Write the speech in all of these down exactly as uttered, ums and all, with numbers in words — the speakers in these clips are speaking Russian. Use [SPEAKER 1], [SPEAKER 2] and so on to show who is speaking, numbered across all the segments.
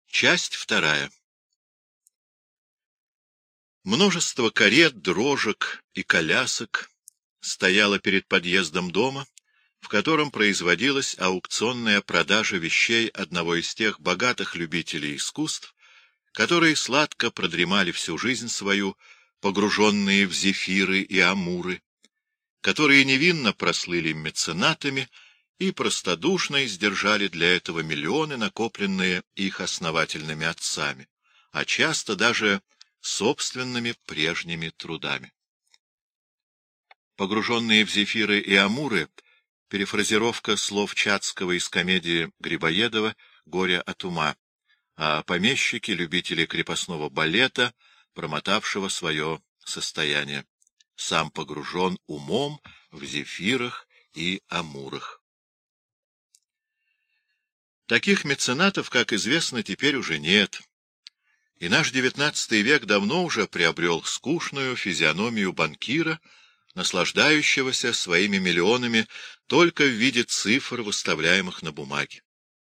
[SPEAKER 1] Часть вторая. Множество карет, дрожек и колясок стояло перед подъездом дома, в котором производилась аукционная продажа вещей одного из тех богатых любителей искусств, которые сладко продремали всю жизнь свою, погруженные в зефиры и амуры, которые невинно прослыли меценатами и простодушно издержали для этого миллионы, накопленные их основательными отцами, а часто даже собственными прежними трудами. Погруженные в зефиры и амуры — перефразировка слов Чацкого из комедии Грибоедова «Горе от ума», а помещики — любители крепостного балета, промотавшего свое состояние. Сам погружен умом в зефирах и амурах. Таких меценатов, как известно, теперь уже нет, и наш девятнадцатый век давно уже приобрел скучную физиономию банкира, наслаждающегося своими миллионами только в виде цифр, выставляемых на бумаге.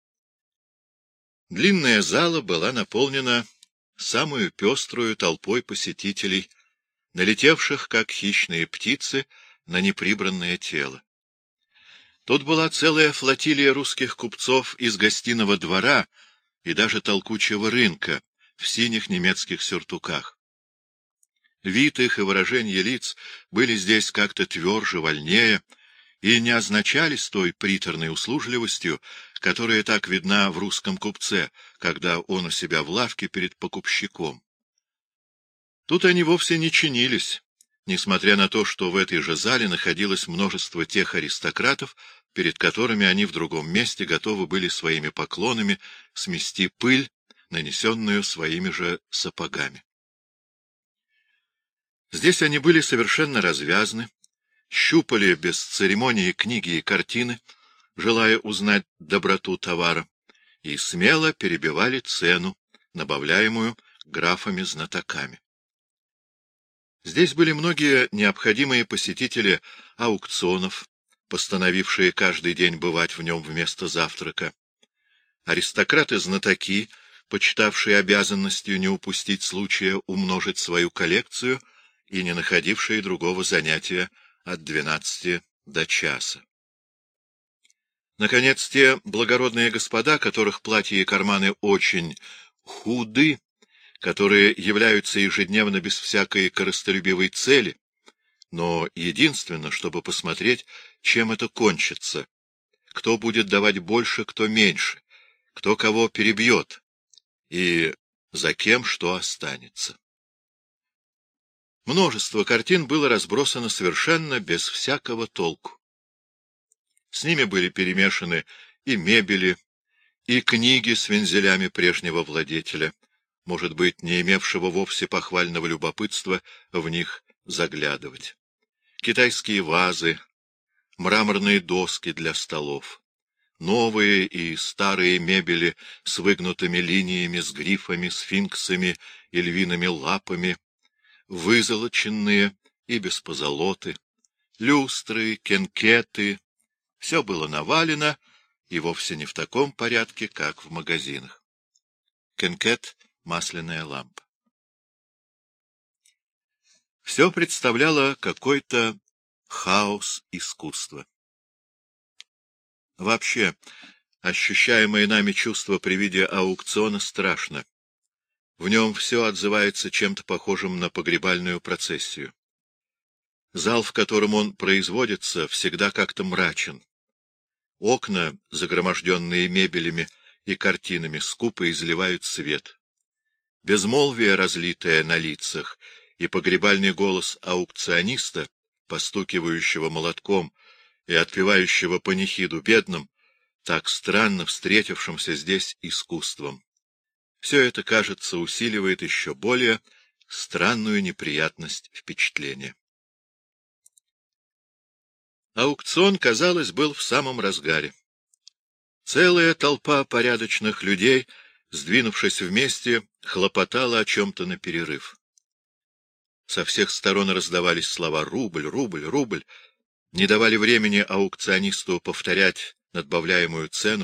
[SPEAKER 1] Длинная зала была наполнена самую пеструю толпой посетителей, налетевших, как хищные птицы, на неприбранное тело. Тут была целая флотилия русских купцов из гостиного двора и даже толкучего рынка в синих немецких сюртуках. Вид их и выражение лиц были здесь как-то тверже, вольнее и не означались той приторной услужливостью, которая так видна в русском купце, когда он у себя в лавке перед покупщиком. Тут они вовсе не чинились, несмотря на то, что в этой же зале находилось множество тех аристократов, перед которыми они в другом месте готовы были своими поклонами смести пыль, нанесенную своими же сапогами. Здесь они были совершенно развязны, щупали без церемонии книги и картины, желая узнать доброту товара, и смело перебивали цену, набавляемую графами-знатоками. Здесь были многие необходимые посетители аукционов, постановившие каждый день бывать в нем вместо завтрака, аристократы-знатоки, почитавшие обязанностью не упустить случая умножить свою коллекцию и не находившие другого занятия от двенадцати до часа. Наконец, те благородные господа, которых платья и карманы очень худы, которые являются ежедневно без всякой корыстолюбивой цели, но единственно, чтобы посмотреть, чем это кончится, кто будет давать больше, кто меньше, кто кого перебьет и за кем что останется. Множество картин было разбросано совершенно без всякого толку. С ними были перемешаны и мебели, и книги с вензелями прежнего владетеля, может быть, не имевшего вовсе похвального любопытства в них заглядывать. Китайские вазы, мраморные доски для столов, новые и старые мебели с выгнутыми линиями, с грифами, сфинксами и львиными лапами, вызолоченные и без позолоты, люстры, кенкеты — все было навалено и вовсе не в таком порядке, как в магазинах. Кенкет — масляная лампа. Все представляло какой-то хаос искусства. Вообще, ощущаемое нами чувство при виде аукциона страшно. В нем все отзывается чем-то похожим на погребальную процессию. Зал, в котором он производится, всегда как-то мрачен. Окна, загроможденные мебелями и картинами, скупо изливают свет. Безмолвие, разлитое на лицах, и погребальный голос аукциониста, постукивающего молотком и отпевающего панихиду бедным, так странно встретившимся здесь искусством. Все это, кажется, усиливает еще более странную неприятность впечатления. Аукцион, казалось, был в самом разгаре. Целая толпа порядочных людей, сдвинувшись вместе, хлопотала о чем-то наперерыв. Со всех сторон раздавались слова «рубль, рубль, рубль», не давали времени аукционисту повторять надбавляемую цену,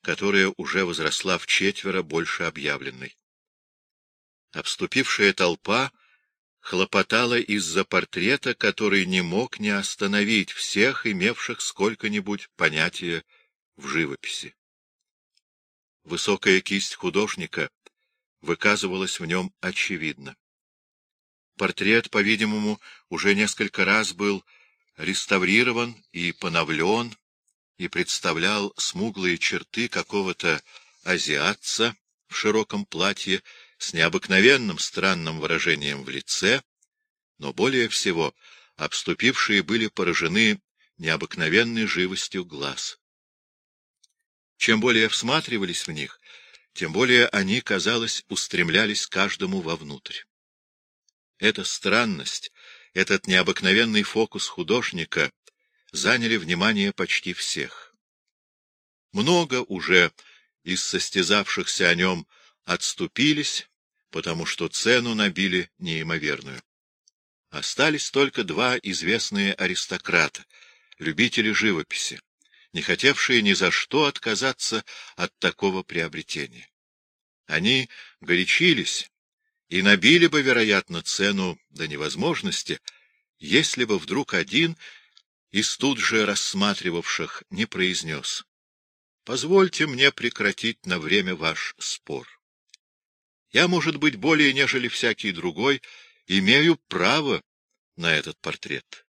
[SPEAKER 1] которая уже возросла вчетверо больше объявленной. Обступившая толпа хлопотала из-за портрета, который не мог не остановить всех, имевших сколько-нибудь понятия в живописи. Высокая кисть художника выказывалась в нем очевидно. Портрет, по-видимому, уже несколько раз был реставрирован и поновлен, и представлял смуглые черты какого-то азиатца в широком платье с необыкновенным странным выражением в лице, но более всего обступившие были поражены необыкновенной живостью глаз. Чем более всматривались в них, тем более они, казалось, устремлялись каждому вовнутрь. Эта странность, этот необыкновенный фокус художника заняли внимание почти всех. Много уже из состязавшихся о нем отступились, потому что цену набили неимоверную. Остались только два известные аристократа, любители живописи, не хотевшие ни за что отказаться от такого приобретения. Они горячились и набили бы, вероятно, цену до невозможности, если бы вдруг один из тут же рассматривавших не произнес: «Позвольте мне прекратить на время ваш спор. Я, может быть, более нежели всякий другой, имею право на этот портрет».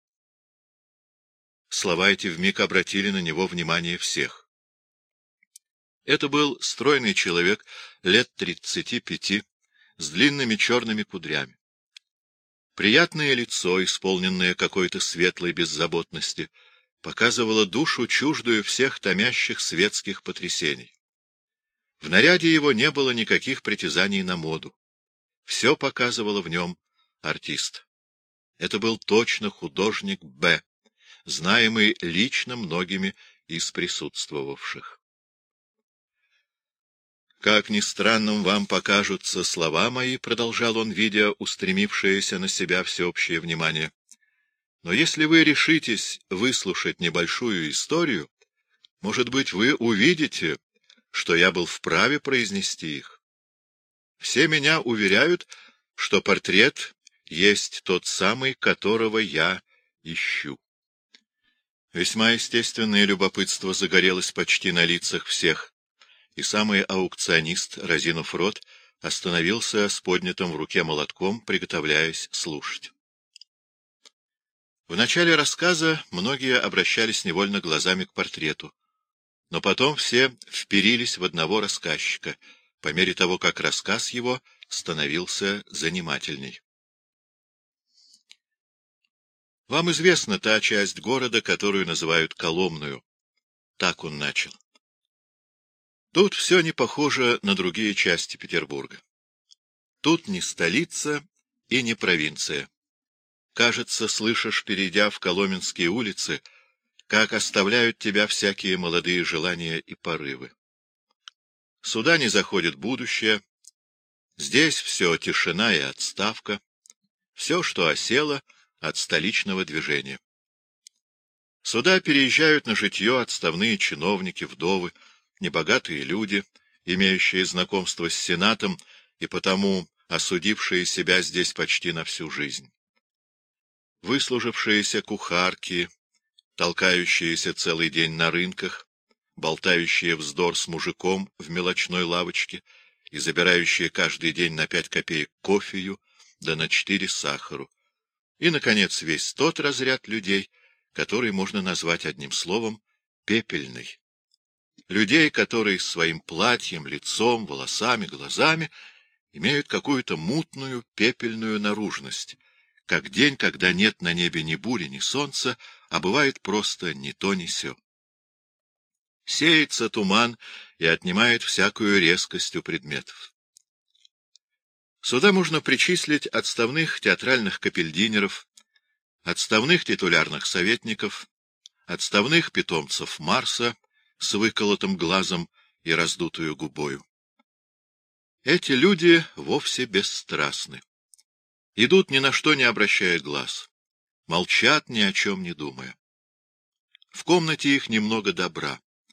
[SPEAKER 1] Слова эти вмиг обратили на него внимание всех. Это был стройный человек лет тридцати пяти, с длинными черными кудрями. Приятное лицо, исполненное какой-то светлой беззаботности, показывало душу, чуждую всех томящих светских потрясений. В наряде его не было никаких притязаний на моду. Все показывало в нем артист. Это был точно художник Б, знаемый лично многими из присутствовавших. «Как ни странным вам покажутся слова мои, — продолжал он, видя устремившееся на себя всеобщее внимание, — но если вы решитесь выслушать небольшую историю, может быть, вы увидите, что я был вправе произнести их. Все меня уверяют, что портрет есть тот самый, которого я ищу». Весьма естественное любопытство загорелось почти на лицах всех, и самый аукционист, разинув рот, остановился с поднятым в руке молотком, приготовляясь слушать. В начале рассказа многие обращались невольно глазами к портрету, но потом все вперились в одного рассказчика, по мере того, как рассказ его становился занимательней. Вам известна та часть города, которую называют Коломную. Так он начал. Тут все не похоже на другие части Петербурга. Тут не столица и не провинция. Кажется, слышишь, перейдя в Коломенские улицы, как оставляют тебя всякие молодые желания и порывы. Сюда не заходит будущее. Здесь все тишина и отставка. Все, что осело от столичного движения. Сюда переезжают на житье отставные чиновники, вдовы, небогатые люди, имеющие знакомство с Сенатом и потому осудившие себя здесь почти на всю жизнь. Выслужившиеся кухарки, толкающиеся целый день на рынках, болтающие вздор с мужиком в мелочной лавочке и забирающие каждый день на пять копеек кофею, да на четыре сахару. И, наконец, весь тот разряд людей, который можно назвать одним словом пепельный. Людей, которые своим платьем, лицом, волосами, глазами имеют какую-то мутную пепельную наружность, как день, когда нет на небе ни бури, ни солнца, а бывает просто ни то, ни сё. Сеется туман и отнимает всякую резкость у предметов. Сюда можно причислить отставных театральных капельдинеров, отставных титулярных советников, отставных питомцев Марса с выколотым глазом и раздутую губою. Эти люди вовсе бесстрастны. Идут ни на что не обращая глаз, молчат ни о чем не думая. В комнате их немного добра,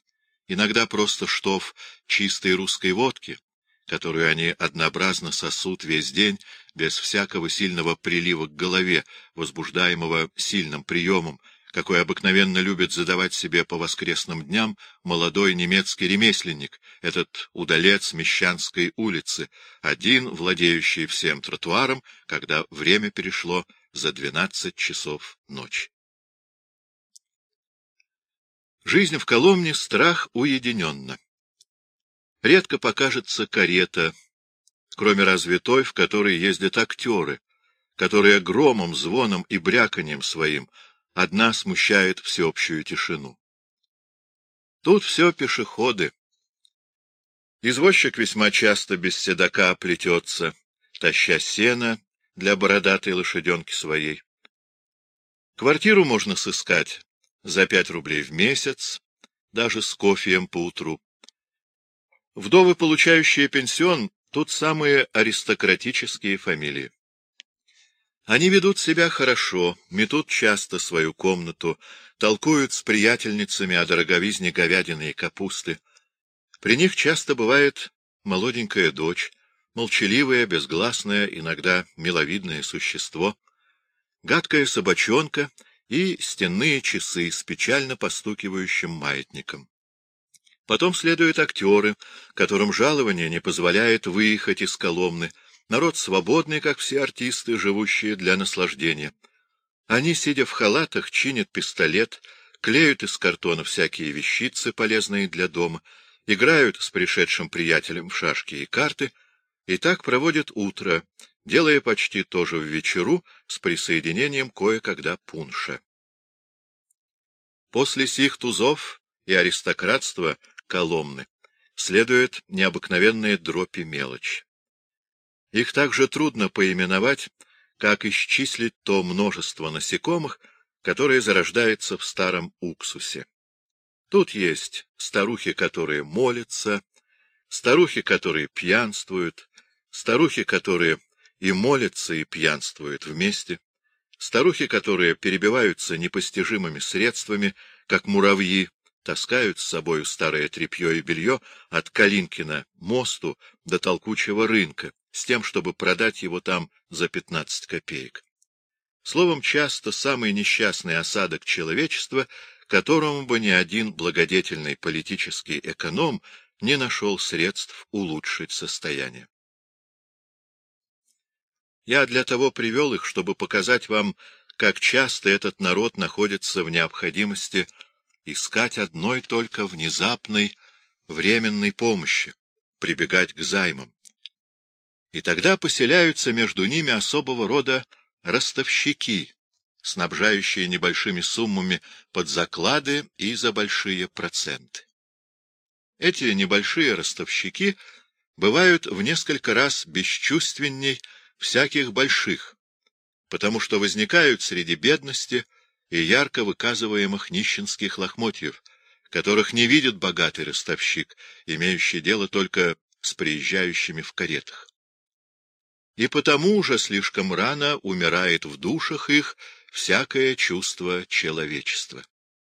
[SPEAKER 1] иногда просто штоф чистой русской водки, которую они однообразно сосут весь день, без всякого сильного прилива к голове, возбуждаемого сильным приемом, какой обыкновенно любит задавать себе по воскресным дням молодой немецкий ремесленник, этот удалец Мещанской улицы, один владеющий всем тротуаром, когда время перешло за двенадцать часов ночи. Жизнь в Коломне — страх уединенно. Редко покажется карета, кроме разве той, в которой ездят актеры, которые громом, звоном и бряканьем своим одна смущает всеобщую тишину. Тут все пешеходы. Извозчик весьма часто без седока плетется, таща сено для бородатой лошаденки своей. Квартиру можно сыскать за пять рублей в месяц, даже с кофеем поутру. Вдовы, получающие пенсион, тут самые аристократические фамилии. Они ведут себя хорошо, метут часто свою комнату, толкуют с приятельницами о дороговизне говядины и капусты. При них часто бывает молоденькая дочь, молчаливое, безгласное, иногда миловидное существо, гадкая собачонка и стенные часы с печально постукивающим маятником. Потом следуют актеры, которым жалование не позволяет выехать из Коломны, народ свободный, как все артисты, живущие для наслаждения. Они, сидя в халатах, чинят пистолет, клеют из картона всякие вещицы, полезные для дома, играют с пришедшим приятелем в шашки и карты, и так проводят утро, делая почти то же в вечеру с присоединением кое-когда пунша. После сих тузов и аристократства Коломны следует необыкновенная дробь и мелочь. Их также трудно поименовать, как исчислить то множество насекомых, которое зарождается в старом уксусе. Тут есть старухи, которые молятся, старухи, которые пьянствуют, старухи, которые и молятся, и пьянствуют вместе, старухи, которые перебиваются непостижимыми средствами, как муравьи, таскают с собою старое тряпье и белье от Калинкина мосту до толкучего рынка, с тем, чтобы продать его там за пятнадцать копеек. Словом, часто самый несчастный осадок человечества, которому бы ни один благодетельный политический эконом не нашел средств улучшить состояние. Я для того привел их, чтобы показать вам, как часто этот народ находится в необходимости искать одной только внезапной, временной помощи, прибегать к займам. И тогда поселяются между ними особого рода ростовщики, снабжающие небольшими суммами под заклады и за большие проценты. Эти небольшие ростовщики бывают в несколько раз бесчувственней всяких больших, потому что возникают среди бедности и ярко выказываемых нищенских лохмотьев, которых не видит богатый ростовщик, имеющий дело только с приезжающими в каретах. И потому уже слишком рано умирает в душах их всякое чувство человечества.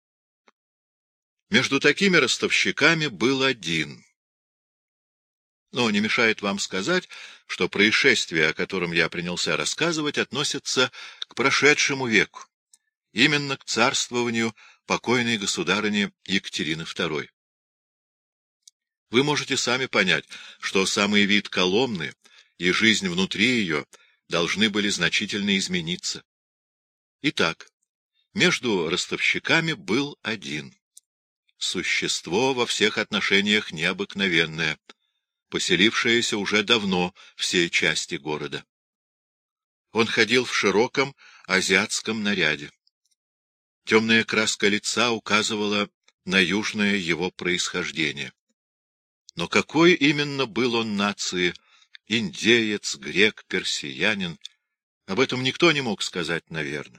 [SPEAKER 1] Между такими ростовщиками был один. Но не мешает вам сказать, что происшествие, о котором я принялся рассказывать, относится к прошедшему веку, именно к царствованию покойной государыни Екатерины второй. Вы можете сами понять, что самый вид Коломны и жизнь внутри ее должны были значительно измениться. Итак, между ростовщиками был один. Существо во всех отношениях необыкновенное, поселившееся уже давно в всей части города. Он ходил в широком азиатском наряде. Темная краска лица указывала на южное его происхождение. Но какой именно был он нации, индеец, грек, персиянин, об этом никто не мог сказать наверно.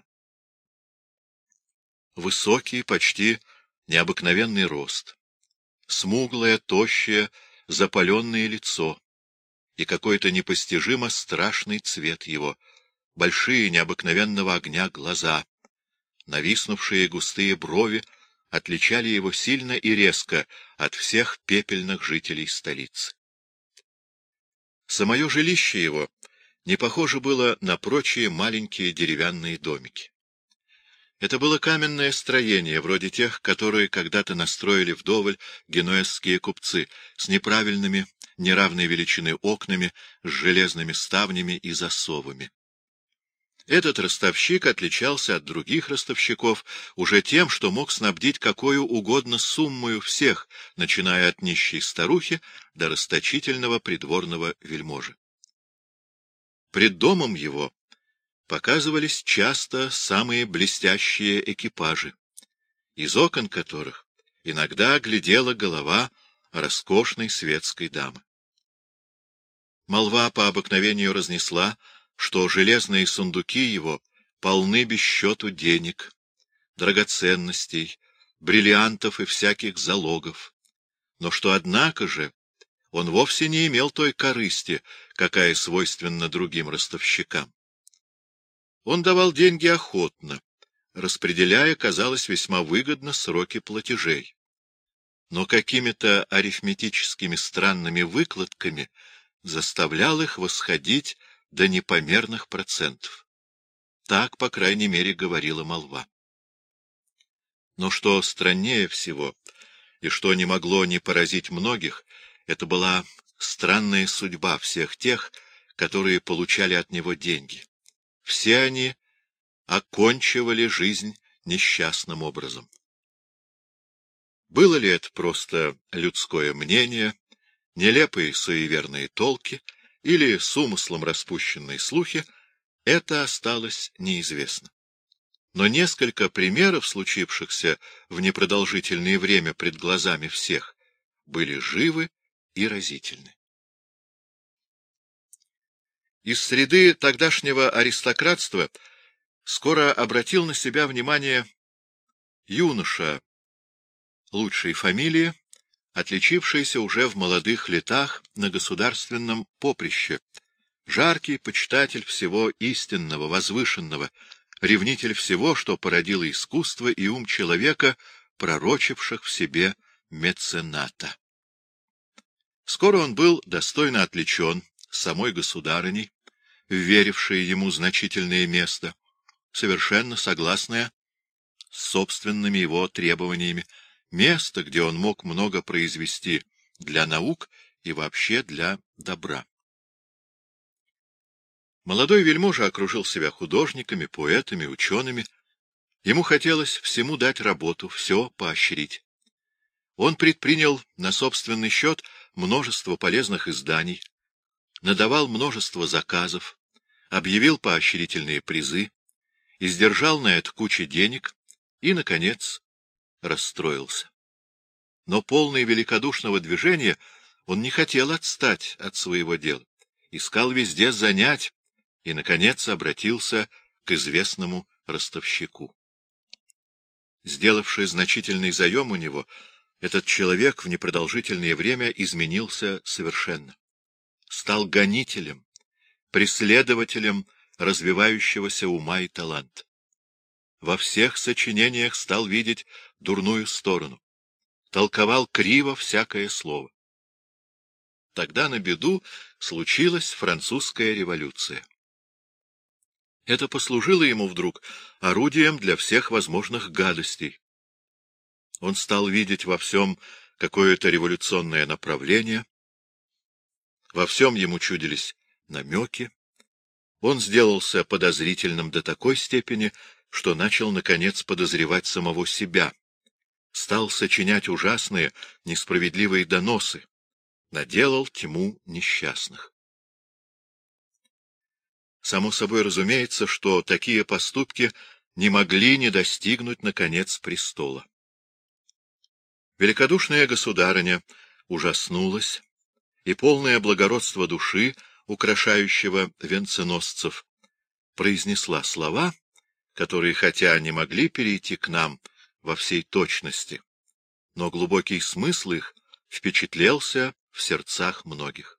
[SPEAKER 1] Высокий, почти необыкновенный рост, смуглое, тощее, запаленное лицо и какой-то непостижимо страшный цвет его, большие необыкновенного огня глаза, нависнувшие густые брови, отличали его сильно и резко от всех пепельных жителей столицы. Самое жилище его не похоже было на прочие маленькие деревянные домики. Это было каменное строение, вроде тех, которые когда-то настроили вдоволь генуэзские купцы, с неправильными, неравной величины окнами, с железными ставнями и засовами. Этот ростовщик отличался от других ростовщиков уже тем, что мог снабдить какою угодно суммою всех, начиная от нищей старухи до расточительного придворного вельможи. Пред домом его показывались часто самые блестящие экипажи, из окон которых иногда глядела голова роскошной светской дамы. Молва по обыкновению разнесла, что железные сундуки его полны без счету денег, драгоценностей, бриллиантов и всяких залогов, но что, однако же, он вовсе не имел той корысти, какая свойственна другим ростовщикам. Он давал деньги охотно, распределяя, казалось, весьма выгодно сроки платежей. Но какими-то арифметическими странными выкладками заставлял их восходить до непомерных процентов. Так, по крайней мере, говорила молва. Но что страннее всего, и что не могло не поразить многих, это была странная судьба всех тех, которые получали от него деньги. Все они окончивали жизнь несчастным образом. Было ли это просто людское мнение, нелепые суеверные толки или с умыслом распущенные слухи, это осталось неизвестно. Но несколько примеров, случившихся в непродолжительное время пред глазами всех, были живы и разительны. Из среды тогдашнего аристократства скоро обратил на себя внимание юноша лучшей фамилии, отличившийся уже в молодых летах на государственном поприще, жаркий почитатель всего истинного, возвышенного, ревнитель всего, что породило искусство и ум человека, пророчивших в себе мецената. Скоро он был достойно отличен самой государыней, верившей ему значительное место, совершенно согласное с собственными его требованиями, место, где он мог много произвести для наук и вообще для добра. Молодой вельможа окружил себя художниками, поэтами, учеными. Ему хотелось всему дать работу, все поощрить. Он предпринял на собственный счет множество полезных изданий, надавал множество заказов, объявил поощрительные призы, издержал на это кучу денег и, наконец, расстроился. Но полный великодушного движения он не хотел отстать от своего дела, искал везде занять и, наконец, обратился к известному ростовщику. Сделавший значительный заем у него, этот человек в непродолжительное время изменился совершенно. Стал гонителем, преследователем развивающегося ума и таланта. Во всех сочинениях стал видеть дурную сторону, толковал криво всякое слово. Тогда на беду случилась французская революция. Это послужило ему вдруг орудием для всех возможных гадостей. Он стал видеть во всем какое-то революционное направление, во всем ему чудились намеки. Он сделался подозрительным до такой степени, что начал, наконец, подозревать самого себя, стал сочинять ужасные, несправедливые доносы, наделал тьму несчастных. Само собой разумеется, что такие поступки не могли не достигнуть, наконец, престола. Великодушная государыня ужаснулась, и полное благородство души, украшающего венценосцев, произнесла слова, которые, хотя не могли перейти к нам во всей точности, но глубокий смысл их впечатлелся в сердцах многих.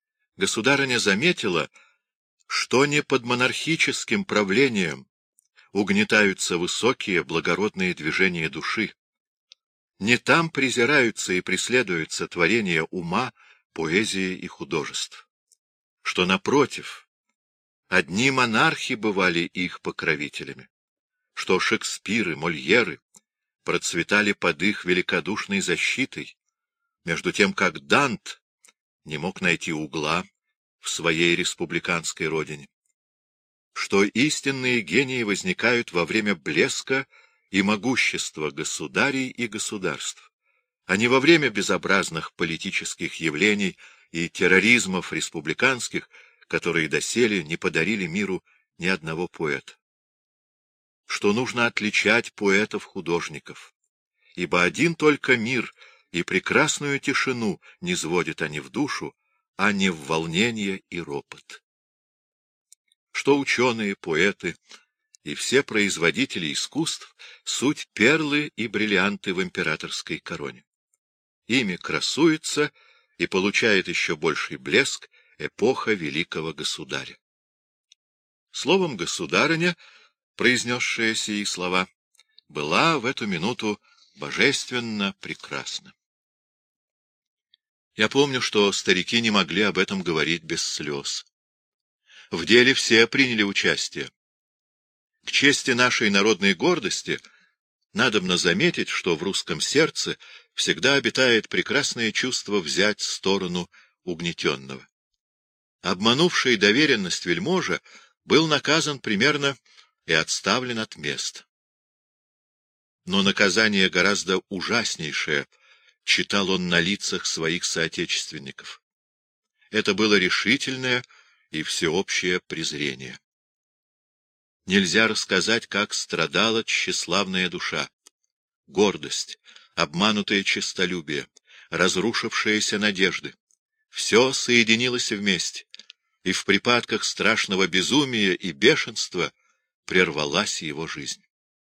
[SPEAKER 1] Государыня заметила, что не под монархическим правлением угнетаются высокие, благородные движения души. Не там презираются и преследуются творения ума, поэзии и художеств. Что, напротив, одни монархи бывали их покровителями, что Шекспиры, Мольеры процветали под их великодушной защитой, между тем как Дант не мог найти угла в своей республиканской родине, что истинные гении возникают во время блеска и могущества государей и государств, а не во время безобразных политических явлений и терроризмов республиканских, которые доселе не подарили миру ни одного поэта. Что нужно отличать поэтов-художников, ибо один только мир и прекрасную тишину низводят они в душу, а не в волнение и ропот. Что ученые, поэты и все производители искусств — суть перлы и бриллианты в императорской короне. Ими красуется и получает еще больший блеск эпоха великого государя. Словом, государыня, произнесшая сии слова, была в эту минуту божественно прекрасна. Я помню, что старики не могли об этом говорить без слез. В деле все приняли участие. К чести нашей народной гордости надобно заметить, что в русском сердце всегда обитает прекрасное чувство взять сторону угнетенного. Обманувший доверенность вельможа был наказан примерно и отставлен от места. Но наказание гораздо ужаснейшее читал он на лицах своих соотечественников. Это было решительное и всеобщее презрение. Нельзя рассказать, как страдала тщеславная душа. Гордость, обманутое честолюбие, разрушившиеся надежды — все соединилось вместе, и в припадках страшного безумия и бешенства прервалась его жизнь.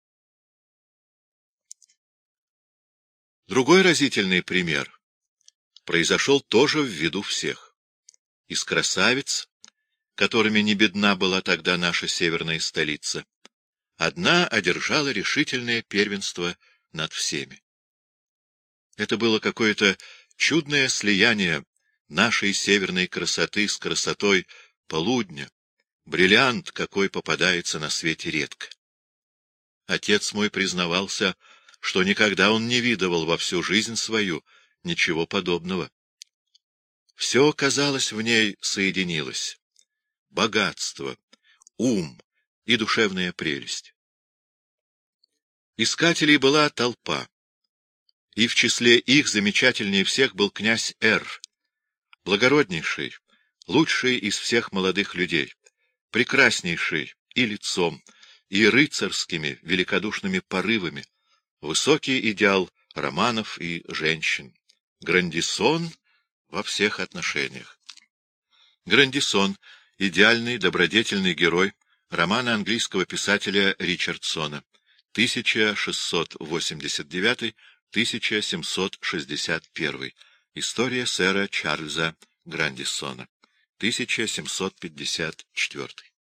[SPEAKER 1] Другой разительный пример произошел тоже в виду всех. Из красавиц, которыми не бедна была тогда наша северная столица, одна одержала решительное первенство над всеми. Это было какое-то чудное слияние нашей северной красоты с красотой полудня, бриллиант, какой попадается на свете редко. Отец мой признавался, что никогда он не видывал во всю жизнь свою ничего подобного. Все, казалось, в ней соединилось: богатство, ум и душевная прелесть. Искателей была толпа, и в числе их замечательнее всех был князь Р., благороднейший, лучший из всех молодых людей, прекраснейший и лицом, и рыцарскими великодушными порывами, высокий идеал романов и женщин, Грандисон во всех отношениях. Грандисон — идеальный, добродетельный герой романа английского писателя Ричардсона, тысяча шестьсот восемьдесят девятый — тысяча семьсот шестьдесят первый, история сэра Чарльза Грандисона, тысяча семьсот пятьдесят четвёртый.